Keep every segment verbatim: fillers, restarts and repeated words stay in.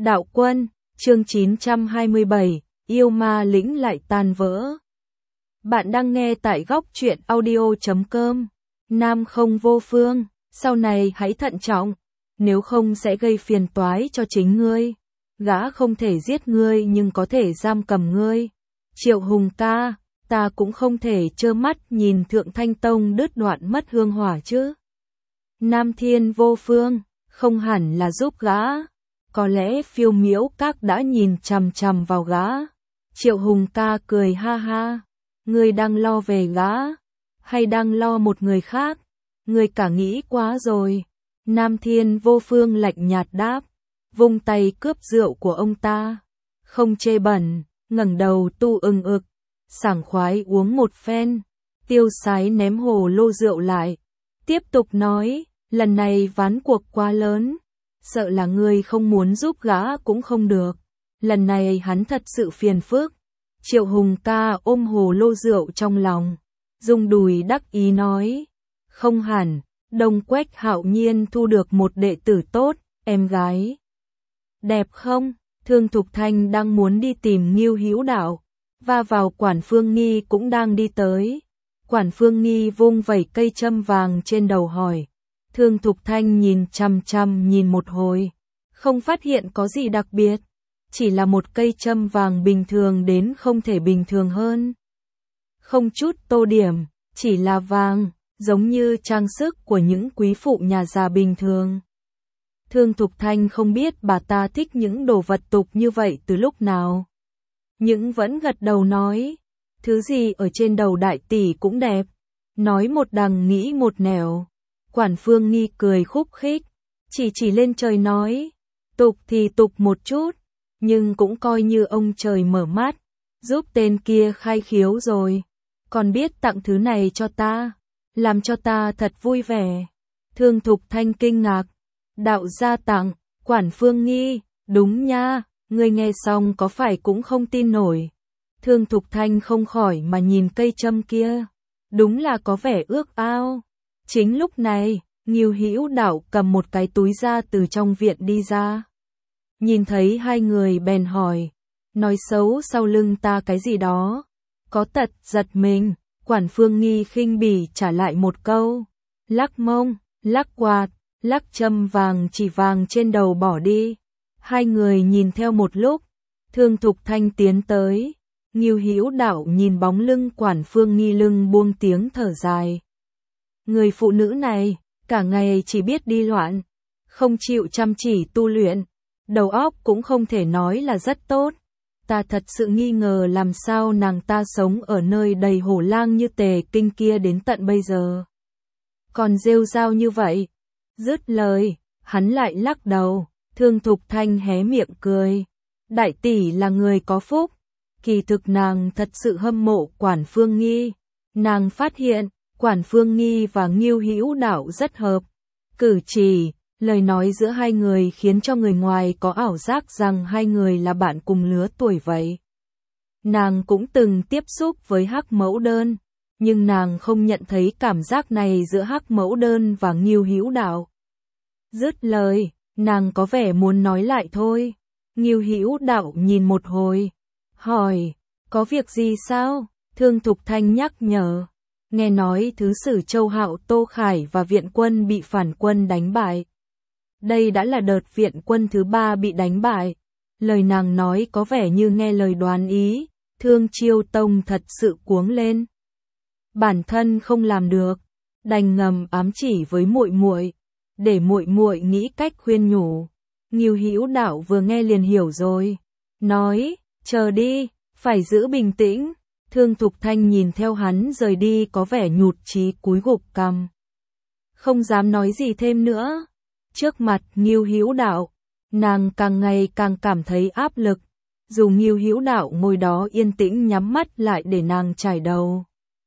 Đạo Quân, chương chín trăm hai mươi bảy, yêu ma lĩnh lại tan vỡ. Bạn đang nghe tại góc truyện audio chấm com. Nam không vô phương, sau này hãy thận trọng, nếu không sẽ gây phiền toái cho chính ngươi. Gã không thể giết ngươi nhưng có thể giam cầm ngươi. Triệu Hùng ca, ta cũng không thể trơ mắt nhìn Thượng Thanh Tông đứt đoạn mất hương hỏa chứ. Nam Thiên vô phương, không hẳn là giúp gã. Có lẽ Phiêu Miễu Các đã nhìn chằm chằm vào gã. Triệu Hùng ca cười ha ha. Ngươi đang lo về gã, hay đang lo một người khác? Ngươi cả nghĩ quá rồi. Nam Thiên vô phương lạnh nhạt đáp, vung tay cướp rượu của ông ta. Không chê bẩn, ngẩng đầu tu ưng ực, sảng khoái uống một phen. Tiêu Sái ném hồ lô rượu lại, tiếp tục nói, lần này ván cuộc quá lớn, sợ là ngươi không muốn giúp gã cũng không được. Lần này hắn thật sự phiền phức. Triệu Hùng ca ôm hồ lô rượu trong lòng, dùng đùi đắc ý nói, không hẳn, Đông Quách hạo nhiên thu được một đệ tử tốt, em gái đẹp không? Thương Thục Thanh đang muốn đi tìm Ngưu Hữu Đạo, và vào Quản Phương Nghi cũng đang đi tới. Quản Phương Nghi vung vẩy cây châm vàng trên đầu hỏi. Thương Thục Thanh nhìn chằm chằm nhìn một hồi, không phát hiện có gì đặc biệt, chỉ là một cây châm vàng bình thường đến không thể bình thường hơn. Không chút tô điểm, chỉ là vàng, giống như trang sức của những quý phụ nhà già bình thường. Thương Thục Thanh không biết bà ta thích những đồ vật tục như vậy từ lúc nào, nhưng vẫn gật đầu nói, thứ gì ở trên đầu đại tỷ cũng đẹp. Nói một đằng nghĩ một nẻo. Quản Phương Nghi cười khúc khích, chỉ chỉ lên trời nói, tục thì tục một chút, nhưng cũng coi như ông trời mở mắt, giúp tên kia khai khiếu rồi, còn biết tặng thứ này cho ta, làm cho ta thật vui vẻ. Thương Thục Thanh kinh ngạc, đạo gia tặng. Quản Phương Nghi, đúng nha, ngươi nghe xong có phải cũng không tin nổi. Thương Thục Thanh không khỏi mà nhìn cây châm kia, đúng là có vẻ ước ao. Chính lúc này, Ngưu Hữu Đạo cầm một cái túi ra từ trong viện đi ra. Nhìn thấy hai người bèn hỏi, nói xấu sau lưng ta cái gì đó. Có tật giật mình, Quản Phương Nghi khinh bỉ trả lại một câu, lắc mông, lắc quạt, lắc châm vàng chỉ vàng trên đầu bỏ đi. Hai người nhìn theo một lúc, Thương Thục Thanh tiến tới. Ngưu Hữu Đạo nhìn bóng lưng Quản Phương Nghi lưng buông tiếng thở dài. Người phụ nữ này, cả ngày chỉ biết đi loạn, không chịu chăm chỉ tu luyện, đầu óc cũng không thể nói là rất tốt. Ta thật sự nghi ngờ làm sao nàng ta sống ở nơi đầy hổ lang như Tề Kinh kia đến tận bây giờ. Còn rêu rao như vậy. Dứt lời, hắn lại lắc đầu. Thương Thục Thanh hé miệng cười. Đại tỷ là người có phúc. Kỳ thực nàng thật sự hâm mộ Quản Phương Nghi. Nàng phát hiện, Quản Phương Nghi và Ngưu Hữu Đạo rất hợp. Cử chỉ, lời nói giữa hai người khiến cho người ngoài có ảo giác rằng hai người là bạn cùng lứa tuổi vậy. Nàng cũng từng tiếp xúc với Hắc Mẫu Đơn, nhưng nàng không nhận thấy cảm giác này giữa Hắc Mẫu Đơn và Ngưu Hữu Đạo. Dứt lời, nàng có vẻ muốn nói lại thôi. Ngưu Hữu Đạo nhìn một hồi, hỏi, có việc gì sao? Thương Thục Thanh nhắc nhở. Nghe nói Thứ Sử Châu Hạo Tô Khải và viện quân bị phản quân đánh bại. Đây đã là đợt viện quân thứ ba bị đánh bại. Lời nàng nói có vẻ như nghe lời đoán ý. Thương Chiêu Tông thật sự cuống lên. Bản thân không làm được, đành ngầm ám chỉ với muội muội, để muội muội nghĩ cách khuyên nhủ. Ngưu Hữu Đạo vừa nghe liền hiểu rồi, nói, chờ đi, phải giữ bình tĩnh. Thương Thục Thanh nhìn theo hắn rời đi có vẻ nhụt chí cúi gục cằm, không dám nói gì thêm nữa. Trước mặt Ngưu Hữu Đạo, nàng càng ngày càng cảm thấy áp lực. Dù Ngưu Hữu Đạo ngồi đó yên tĩnh nhắm mắt lại để nàng trải đầu,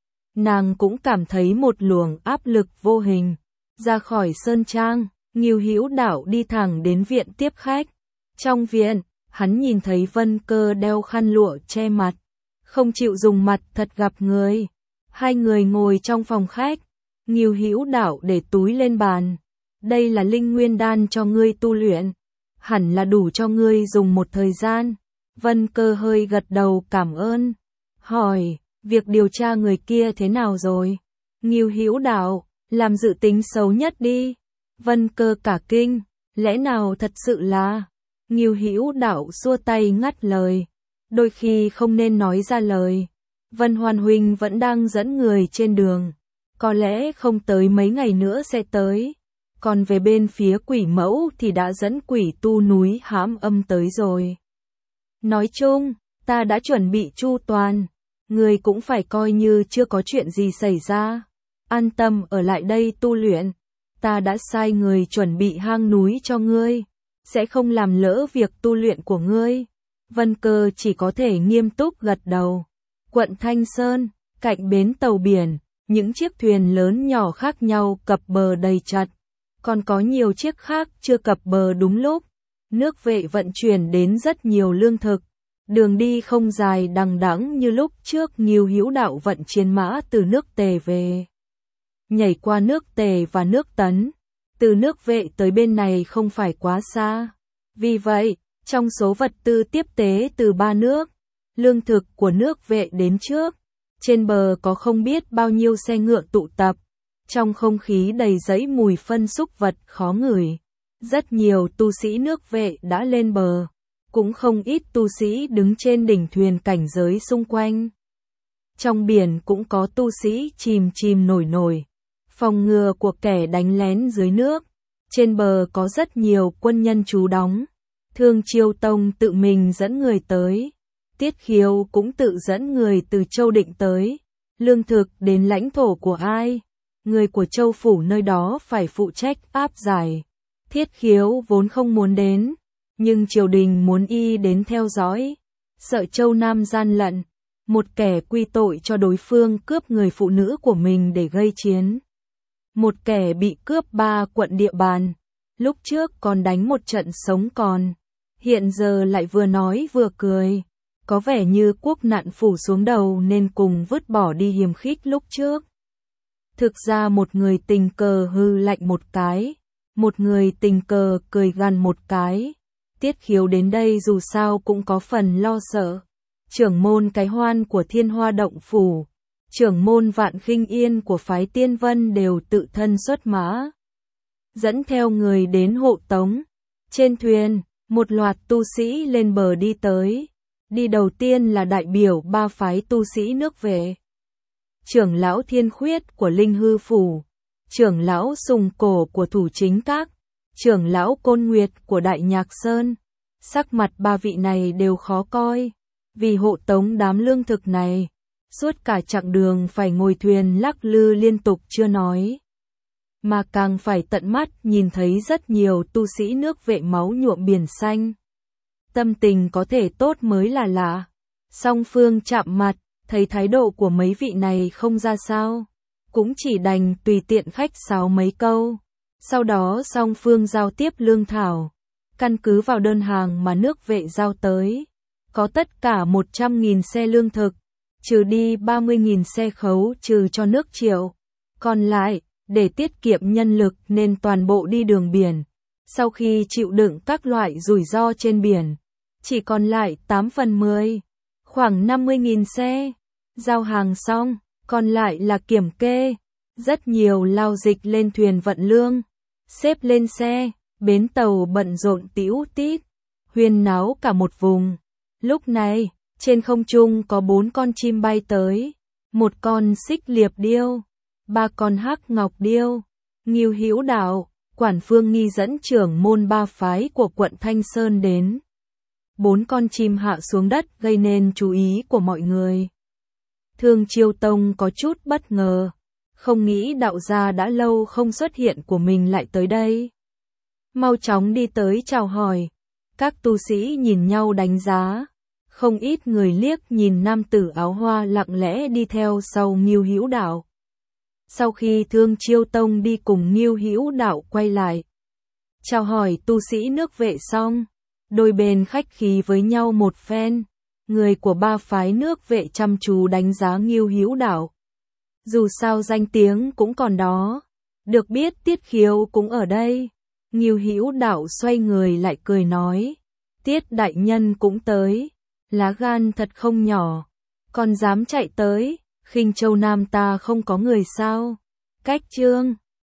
nàng cũng cảm thấy một luồng áp lực vô hình. Ra khỏi sơn trang, Ngưu Hữu Đạo đi thẳng đến viện tiếp khách. Trong viện, hắn nhìn thấy Vân Cơ đeo khăn lụa che mặt, không chịu dùng mặt thật gặp người. Hai người ngồi trong phòng khách, Ngưu Hữu Đạo để túi lên bàn. Đây là linh nguyên đan cho ngươi tu luyện. hẳn là đủ cho ngươi dùng một thời gian. Vân Cơ hơi gật đầu cảm ơn. Hỏi, việc điều tra người kia thế nào rồi? Ngưu Hữu Đạo, làm dự tính xấu nhất đi. Vân Cơ cả kinh, lẽ nào thật sự là... Ngưu Hữu Đạo xua tay ngắt lời. Đôi khi không nên nói ra lời. Vân Hoan huynh vẫn đang dẫn người trên đường. Có lẽ không tới mấy ngày nữa sẽ tới. Còn về bên phía quỷ mẫu thì đã dẫn quỷ tu núi hãm âm tới rồi. Nói chung, ta đã chuẩn bị chu toàn. Người cũng phải coi như chưa có chuyện gì xảy ra. An tâm ở lại đây tu luyện. Ta đã sai người chuẩn bị hang núi cho ngươi. Sẽ không làm lỡ việc tu luyện của ngươi. Vân Cơ chỉ có thể nghiêm túc gật đầu. Quận Thanh Sơn, cạnh bến tàu biển, những chiếc thuyền lớn nhỏ khác nhau cập bờ đầy chặt. Còn có nhiều chiếc khác chưa cập bờ đúng lúc. Nước Vệ vận chuyển đến rất nhiều lương thực. Đường đi không dài đằng đẵng như lúc trước. Ngưu Hữu Đạo vận chiến mã từ nước Tề về. Nhảy qua nước Tề và nước Tấn. Từ nước Vệ tới bên này không phải quá xa. Vì vậy, trong số vật tư tiếp tế từ ba nước, lương thực của nước Vệ đến trước, trên bờ có không biết bao nhiêu xe ngựa tụ tập. Trong không khí đầy dẫy mùi phân súc vật khó ngửi. Rất nhiều tu sĩ nước Vệ đã lên bờ. Cũng không ít tu sĩ đứng trên đỉnh thuyền cảnh giới xung quanh. Trong biển cũng có tu sĩ chìm chìm nổi nổi. Phòng ngừa của kẻ đánh lén dưới nước. Trên bờ có rất nhiều quân nhân trú đóng. Thương Chiêu Tông tự mình dẫn người tới. Tiết Khiếu cũng tự dẫn người từ Châu Định tới. Lương thực đến lãnh thổ của ai? Người của Châu Phủ nơi đó phải phụ trách áp giải. Thiết Khiếu vốn không muốn đến, nhưng triều đình muốn y đến theo dõi. Sợ Châu Nam gian lận, một kẻ quy tội cho đối phương cướp người phụ nữ của mình để gây chiến. Một kẻ bị cướp ba quận địa bàn, lúc trước còn đánh một trận sống còn, hiện giờ lại vừa nói vừa cười. Có vẻ như quốc nạn phủ xuống đầu nên cùng vứt bỏ đi hiềm khích lúc trước. Thực ra một người tình cờ hư lạnh một cái, một người tình cờ cười gằn một cái. Tiết Khiếu đến đây dù sao cũng có phần lo sợ. Trưởng môn Cái Hoan của Thiên Hoa Động Phủ, trưởng môn Vạn Khinh Yên của phái Tiên Vân đều tự thân xuất mã. Dẫn theo người đến hộ tống. Trên thuyền, một loạt tu sĩ lên bờ đi tới. Đi đầu tiên là đại biểu ba phái tu sĩ nước Vệ. Trưởng lão Thiên Khuyết của Linh Hư Phủ, trưởng lão Sùng Cổ của Thủ Chính Các, trưởng lão Côn Nguyệt của Đại Nhạc Sơn. Sắc mặt ba vị này đều khó coi, vì hộ tống đám lương thực này, suốt cả chặng đường phải ngồi thuyền lắc lư liên tục chưa nói, mà càng phải tận mắt nhìn thấy rất nhiều tu sĩ nước Vệ máu nhuộm biển xanh. Tâm tình có thể tốt mới là lạ. Song phương chạm mặt, thấy thái độ của mấy vị này không ra sao, cũng chỉ đành tùy tiện khách sáo mấy câu. Sau đó song phương giao tiếp lương thảo, căn cứ vào đơn hàng mà nước Vệ giao tới. Có tất cả một trăm nghìn xe lương thực, trừ đi ba mươi nghìn xe khấu trừ cho nước Triệu. Còn lại, để tiết kiệm nhân lực nên toàn bộ đi đường biển. Sau khi chịu đựng các loại rủi ro trên biển, chỉ còn lại tám phần mười, khoảng năm mươi nghìn xe. Giao hàng xong, còn lại là kiểm kê. Rất nhiều lao dịch lên thuyền vận lương, xếp lên xe, bến tàu bận rộn tĩu tít, huyên náo cả một vùng. Lúc này, trên không trung có bốn con chim bay tới, một con xích liệp điêu, ba con hắc ngọc điêu. Ngưu Hữu Đạo, Quản Phương Nghi dẫn trưởng môn ba phái của quận Thanh Sơn đến. Bốn con chim hạ xuống đất gây nên chú ý của mọi người. Thương Chiêu Tông có chút bất ngờ, không nghĩ đạo gia đã lâu không xuất hiện của mình lại tới đây. Mau chóng đi tới chào hỏi, các tu sĩ nhìn nhau đánh giá, không ít người liếc nhìn nam tử áo hoa lặng lẽ đi theo sau Ngưu Hữu Đạo. Sau khi Thương Chiêu Tông đi cùng Ngưu Hữu Đạo quay lại, chào hỏi tu sĩ nước Vệ xong, đôi bên khách khí với nhau một phen. Người của ba phái nước Vệ chăm chú đánh giá Ngưu Hữu Đạo. Dù sao danh tiếng cũng còn đó, được biết Tiết Khiếu cũng ở đây, Ngưu Hữu Đạo xoay người lại cười nói, Tiết đại nhân cũng tới, lá gan thật không nhỏ, còn dám chạy tới, Khinh Châu Nam ta không có người sao? Cách Trương